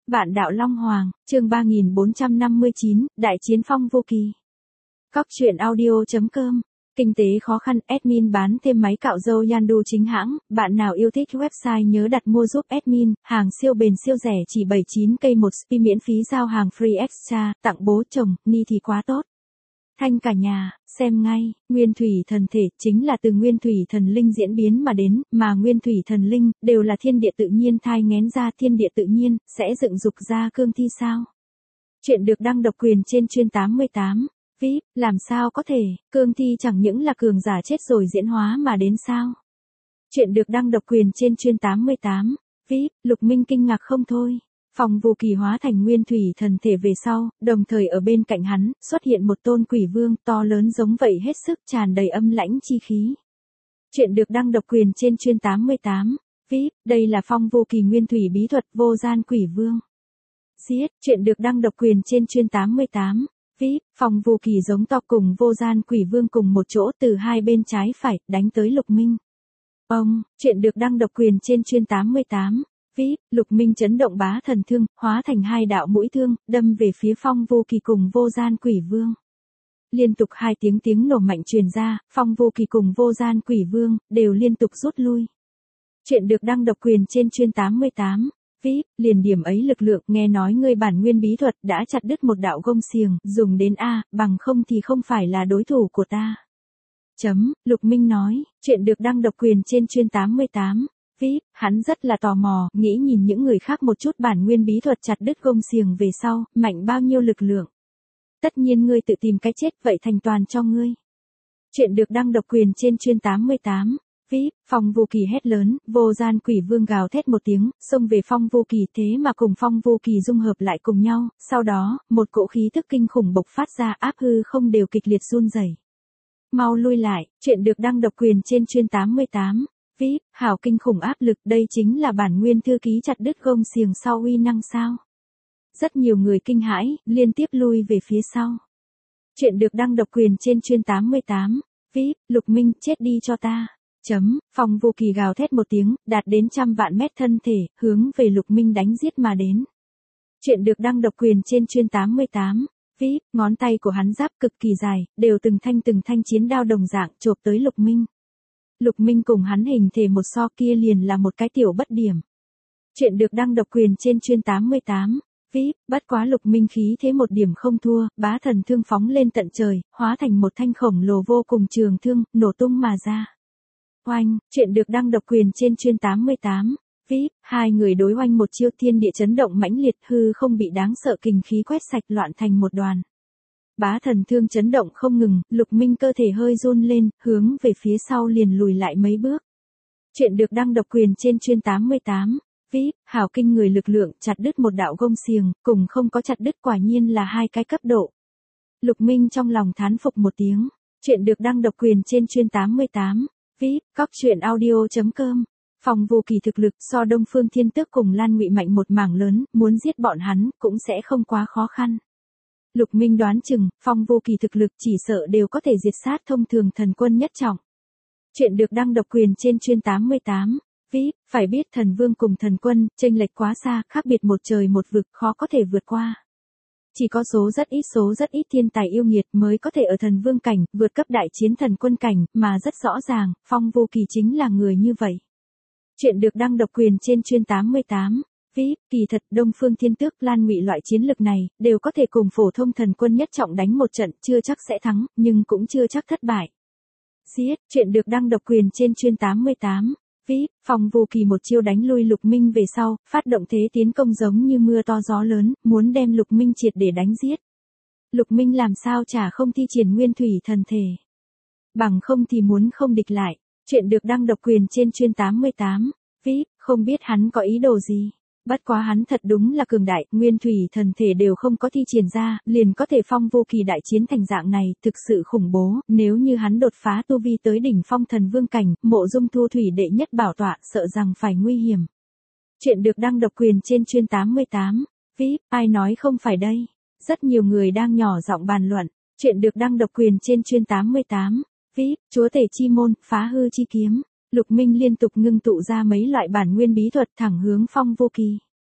Vạn đạo Long Hoàng, chương 3459, Đại chiến Phong Vô Kỳ. Cóc truyện audio.com. Kinh tế khó khăn, admin bán thêm máy cạo râu Yandu chính hãng, bạn nào yêu thích website nhớ đặt mua giúp admin, hàng siêu bền siêu rẻ chỉ 79k một spi miễn phí giao hàng free extra, tặng bố chồng, ni thì quá tốt. Thanh cả nhà, xem ngay, nguyên thủy thần thể chính là từ nguyên thủy thần linh diễn biến mà đến, mà nguyên thủy thần linh đều là thiên địa tự nhiên thai nghén ra, thiên địa tự nhiên sẽ dựng dục ra cương thi sao? Chuyện được đăng độc quyền trên chuyên 88. VIP, làm sao có thể, cương thi chẳng những là cường giả chết rồi diễn hóa mà đến sao? Chuyện được đăng độc quyền trên chuyên 88. VIP, Lục Minh kinh ngạc không thôi. Phong Vô Kỳ hóa thành nguyên thủy thần thể về sau, đồng thời ở bên cạnh hắn, xuất hiện một tôn quỷ vương to lớn giống vậy hết sức tràn đầy âm lãnh chi khí. Chuyện được đăng độc quyền trên chuyên 88. VIP, đây là Phong Vô Kỳ nguyên thủy bí thuật vô gian quỷ vương. Giết, chuyện được đăng độc quyền trên chuyên 88. VIP, Phong Vô Kỳ giống to cùng vô gian quỷ vương cùng một chỗ từ hai bên trái phải, đánh tới Lục Minh. Chuyện được đăng độc quyền trên chuyên 88. VIP, Lục Minh chấn động bá thần thương, hóa thành hai đạo mũi thương, đâm về phía Phong Vô Kỳ cùng vô gian quỷ vương. Liên tục hai tiếng nổ mạnh truyền ra, Phong Vô Kỳ cùng vô gian quỷ vương, đều liên tục rút lui. Chuyện được đăng độc quyền trên chuyên 88. VIP, liền điểm ấy lực lượng, nghe nói ngươi bản nguyên bí thuật đã chặt đứt một đạo gông xiềng, dùng đến A, bằng không thì không phải là đối thủ của ta. Lục Minh nói, chuyện được đăng độc quyền trên chuyên 88. VIP, hắn rất là tò mò, nghĩ nhìn những người khác một chút bản nguyên bí thuật chặt đứt gông xiềng về sau, mạnh bao nhiêu lực lượng. Tất nhiên ngươi tự tìm cái chết, vậy thành toàn cho ngươi. Chuyện được đăng độc quyền trên chuyên 88. VIP, Phong Vô Kỳ hét lớn, vô gian quỷ vương gào thét một tiếng, xông về Phong Vô Kỳ, thế mà cùng Phong Vô Kỳ dung hợp lại cùng nhau, sau đó, một cỗ khí tức kinh khủng bộc phát ra, áp hư không đều kịch liệt run rẩy. Mau lui lại, chuyện được đăng độc quyền trên chuyên 88. VIP, hào kinh khủng áp lực, đây chính là bản nguyên thư ký chặt đứt gông xiềng sau uy năng sao? Rất nhiều người kinh hãi, liên tiếp lui về phía sau. Chuyện được đăng độc quyền trên chuyên 88. VIP, Lục Minh, chết đi cho ta. Phong Vô Kỳ gào thét một tiếng, đạt đến 100 vạn mét thân thể, hướng về Lục Minh đánh giết mà đến. Chuyện được đăng độc quyền trên chuyên 88. VIP, ngón tay của hắn giáp cực kỳ dài, đều từng thanh chiến đao đồng dạng chộp tới Lục Minh. Lục Minh cùng hắn hình thể một so kia liền là một cái tiểu bất điểm. Chuyện được đăng độc quyền trên chuyên 88. VIP, bất quá Lục Minh khí thế một điểm không thua, bá thần thương phóng lên tận trời, hóa thành một thanh khổng lồ vô cùng trường thương, nổ tung mà ra. Oanh, chuyện được đăng độc quyền trên chuyên 88. VIP, hai người đối oanh một chiêu, thiên địa chấn động mãnh liệt, hư không bị đáng sợ kình khí quét sạch loạn thành một đoàn. Bá thần thương chấn động không ngừng, Lục Minh cơ thể hơi run lên, hướng về phía sau liền lùi lại mấy bước. Chuyện được đăng độc quyền trên chuyên 88. VIP, hào kinh người lực lượng, chặt đứt một đạo gông xiềng, cùng không có chặt đứt quả nhiên là hai cái cấp độ. Lục Minh trong lòng thán phục một tiếng. Chuyện được đăng độc quyền trên chuyên 88. VIP, cóc truyện audio.com. Phong Vô Kỳ thực lực so Đông Phương Thiên Tước cùng Lan Ngụy mạnh một mảng lớn, muốn giết bọn hắn cũng sẽ không quá khó khăn. Lục Minh đoán chừng, Phong Vô Kỳ thực lực chỉ sợ đều có thể diệt sát thông thường thần quân nhất trọng. Chuyện được đăng độc quyền trên chuyên 88. VIP, phải biết thần vương cùng thần quân, chênh lệch quá xa, khác biệt một trời một vực, khó có thể vượt qua. Chỉ có số rất ít thiên tài yêu nghiệt mới có thể ở thần vương cảnh, vượt cấp đại chiến thần quân cảnh, mà rất rõ ràng, Phong Vô Kỳ chính là người như vậy. Chuyện được đăng độc quyền trên chuyên 88. VIP, kỳ thật Đông Phương Thiên Tước, Lan Ngụy loại chiến lực này, đều có thể cùng phổ thông thần quân nhất trọng đánh một trận, chưa chắc sẽ thắng, nhưng cũng chưa chắc thất bại. Giết, chuyện được đăng độc quyền trên chuyên 88. VIP, Phong Vô Kỳ một chiêu đánh lui Lục Minh về sau, phát động thế tiến công giống như mưa to gió lớn, muốn đem Lục Minh triệt để đánh giết. Lục Minh làm sao chả không thi triển nguyên thủy thần thể. Bằng không thì muốn không địch lại. Chuyện được đăng độc quyền trên chuyên 88. VIP, không biết hắn có ý đồ gì. Bất quá hắn thật đúng là cường đại, nguyên thủy thần thể đều không có thi triển ra, liền có thể Phong Vô Kỳ đại chiến thành dạng này, thực sự khủng bố, nếu như hắn đột phá tu vi tới đỉnh phong thần vương cảnh, Mộ Dung Thu Thủy đệ nhất bảo tọa, sợ rằng phải nguy hiểm. Chuyện được đăng độc quyền trên chuyên 88. VIP, ai nói không phải đây? Rất nhiều người đang nhỏ giọng bàn luận. Chuyện được đăng độc quyền trên chuyên 88. VIP, chúa tể chi môn, phá hư chi kiếm. Lục Minh liên tục ngưng tụ ra mấy loại bản nguyên bí thuật thẳng hướng Phong Vô Kỳ.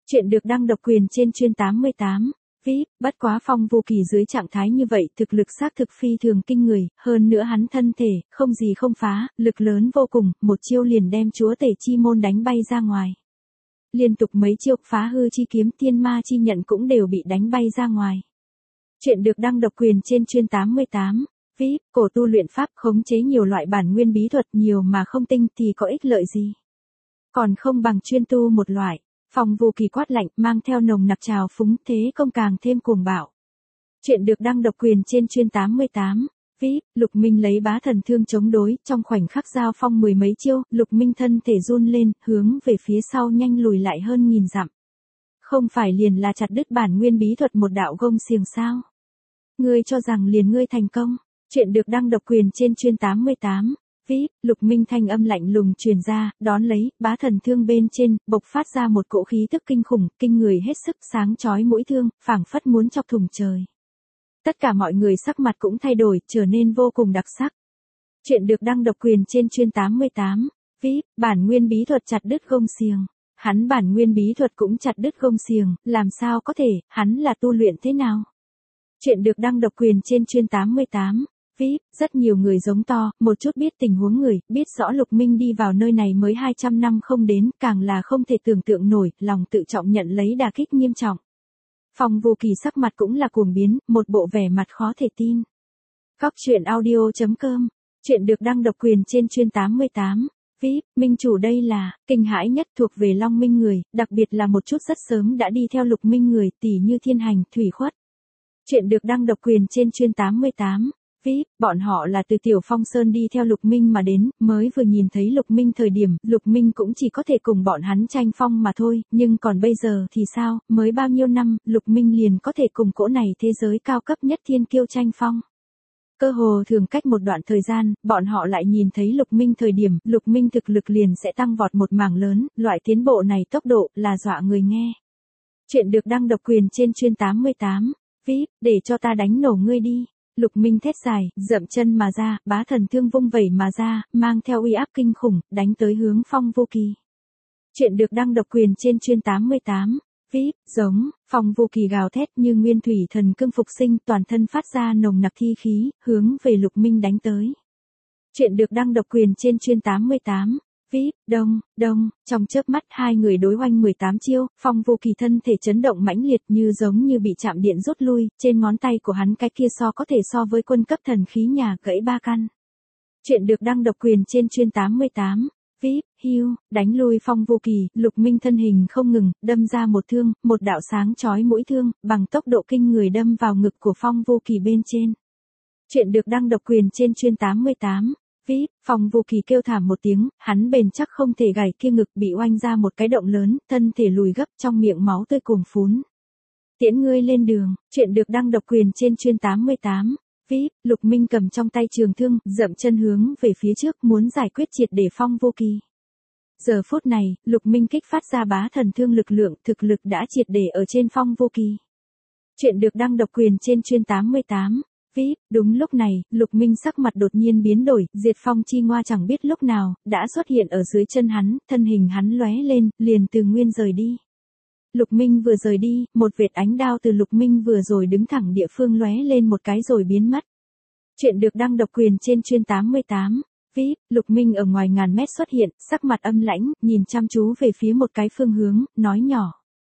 Chuyện được đăng độc quyền trên chuyên 88. VIP, bất quá Phong Vô Kỳ dưới trạng thái như vậy thực lực xác thực phi thường kinh người, hơn nữa hắn thân thể, không gì không phá, lực lớn vô cùng, một chiêu liền đem chúa tể chi môn đánh bay ra ngoài. Liên tục mấy chiêu phá hư chi kiếm tiên ma chi nhận cũng đều bị đánh bay ra ngoài. Chuyện được đăng độc quyền trên chuyên 88. VIP, cổ tu luyện pháp khống chế nhiều loại bản nguyên bí thuật nhiều mà không tinh thì có ích lợi gì. Còn không bằng chuyên tu một loại. Phong Vô Kỳ quát lạnh mang theo nồng nặc trào phúng thế công càng thêm cuồng bạo. Chuyện được đăng độc quyền trên chuyên 88. VIP, Lục Minh lấy bá thần thương chống đối, trong khoảnh khắc giao phong mười mấy chiêu, Lục Minh thân thể run lên, hướng về phía sau nhanh lùi lại hơn 1000 dặm. Không phải liền là chặt đứt bản nguyên bí thuật một đạo gông xiềng sao? Ngươi cho rằng liền ngươi thành công? Chuyện được đăng độc quyền trên chuyên 88. VIP, Lục Minh thanh âm lạnh lùng truyền ra, đón lấy, bá thần thương bên trên, bộc phát ra một cỗ khí tức kinh khủng, kinh người hết sức, sáng chói mũi thương, phảng phất muốn chọc thủng trời. Tất cả mọi người sắc mặt cũng thay đổi, trở nên vô cùng đặc sắc. Chuyện được đăng độc quyền trên chuyên 88. VIP, bản nguyên bí thuật chặt đứt gông xiềng. Hắn bản nguyên bí thuật cũng chặt đứt gông xiềng, làm sao có thể, hắn là tu luyện thế nào? Chuyện được đăng độc quyền trên chuyên 88. VIP, rất nhiều người giống to, một chút biết tình huống người, biết rõ Lục Minh đi vào nơi này mới 200 năm không đến, càng là không thể tưởng tượng nổi, lòng tự trọng nhận lấy đả kích nghiêm trọng. Phong Vô Kỳ sắc mặt cũng là cuồng biến, một bộ vẻ mặt khó thể tin. Góc truyện audio.com. Chuyện được đăng độc quyền trên chuyên 88. VIP, minh chủ đây là, kinh hãi nhất thuộc về Long Minh người, đặc biệt là một chút rất sớm đã đi theo Lục Minh người, tỷ như Thiên Hành, Thủy Khuất. Chuyện được đăng độc quyền trên chuyên 88. VIP, bọn họ là từ Tiểu Phong Sơn đi theo Lục Minh mà đến, mới vừa nhìn thấy Lục Minh thời điểm, Lục Minh cũng chỉ có thể cùng bọn hắn tranh phong mà thôi, nhưng còn bây giờ thì sao, mới bao nhiêu năm, Lục Minh liền có thể cùng cỗ này thế giới cao cấp nhất thiên kiêu tranh phong. Cơ hồ thường cách một đoạn thời gian, bọn họ lại nhìn thấy Lục Minh thời điểm, Lục Minh thực lực liền sẽ tăng vọt một mảng lớn, loại tiến bộ này tốc độ là dọa người nghe. Chuyện được đăng độc quyền trên chuyên 88. VIP, để cho ta đánh nổ ngươi đi. Lục Minh thét dài, dậm chân mà ra, bá thần thương vung vẩy mà ra, mang theo uy áp kinh khủng, đánh tới hướng Phong Vô Kỳ. Chuyện được đăng độc quyền trên chuyên 88. VIP, giống, Phong Vô Kỳ gào thét như nguyên thủy thần cương phục sinh, toàn thân phát ra nồng nặc thi khí, hướng về Lục Minh đánh tới. Chuyện được đăng độc quyền trên chuyên 88. VIP, đông, trong chớp mắt hai người đối oanh 18 chiêu, Phong Vô Kỳ thân thể chấn động mãnh liệt như giống như bị chạm điện rút lui, trên ngón tay của hắn cái kia có thể so với quân cấp thần khí nhà gãy 3 căn. Chuyện được đăng độc quyền trên chuyên 88. VIP, hưu, đánh lui Phong Vô Kỳ, Lục Minh thân hình không ngừng, đâm ra một thương, một đạo sáng chói mũi thương, bằng tốc độ kinh người đâm vào ngực của Phong Vô Kỳ bên trên. Chuyện được đăng độc quyền trên chuyên 88. VIP, Phong Vô Kỳ kêu thảm một tiếng, hắn bền chắc không thể gảy kia ngực bị oanh ra một cái động lớn, thân thể lùi gấp trong miệng máu tươi cuồn phún. Tiễn ngươi lên đường, chuyện được đăng độc quyền trên chuyên 88. VIP, Lục Minh cầm trong tay trường thương, dậm chân hướng về phía trước muốn giải quyết triệt để Phong Vô Kỳ. Giờ phút này, Lục Minh kích phát ra bá thần thương lực lượng, thực lực đã triệt để ở trên Phong Vô Kỳ. Chuyện được đăng độc quyền trên chuyên 88. VIP, đúng lúc này, Lục Minh sắc mặt đột nhiên biến đổi, diệt phong chi ngoa chẳng biết lúc nào, đã xuất hiện ở dưới chân hắn, thân hình hắn lóe lên, liền từ nguyên rời đi. Lục Minh vừa rời đi, một vệt ánh đao từ Lục Minh vừa rồi đứng thẳng địa phương lóe lên một cái rồi biến mất. Chuyện được đăng độc quyền trên chuyên 88. VIP, Lục Minh ở ngoài ngàn mét xuất hiện, sắc mặt âm lãnh, nhìn chăm chú về phía một cái phương hướng, nói nhỏ.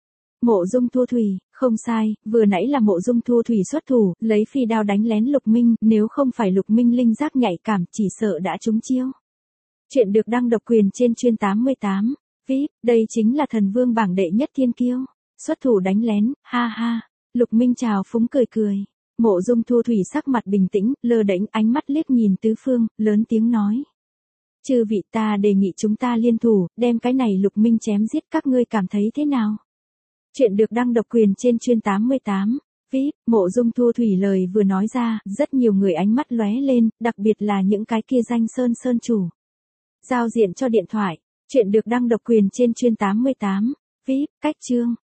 Mộ Dung Thu Thủy, không sai, vừa nãy là Mộ Dung Thu Thủy xuất thủ, lấy phi đao đánh lén Lục Minh, nếu không phải Lục Minh linh giác nhạy cảm, chỉ sợ đã trúng chiêu. Chuyện được đăng độc quyền trên chuyên 88. VIP, đây chính là thần vương bảng đệ nhất thiên kiêu. Xuất thủ đánh lén, ha ha. Lục Minh chào phúng cười cười. Mộ Dung Thu Thủy sắc mặt bình tĩnh, lơ đễnh ánh mắt liếc nhìn tứ phương, lớn tiếng nói. Chư vị, ta đề nghị chúng ta liên thủ, đem cái này Lục Minh chém giết, các ngươi cảm thấy thế nào? Chuyện được đăng độc quyền trên chuyên 88. VIP, Mộ Dung Thu Thủy lời vừa nói ra, rất nhiều người ánh mắt lóe lên, đặc biệt là những cái kia danh sơn chủ. Giao diện cho điện thoại. Chuyện được đăng độc quyền trên chuyên 88. VIP, cách chương.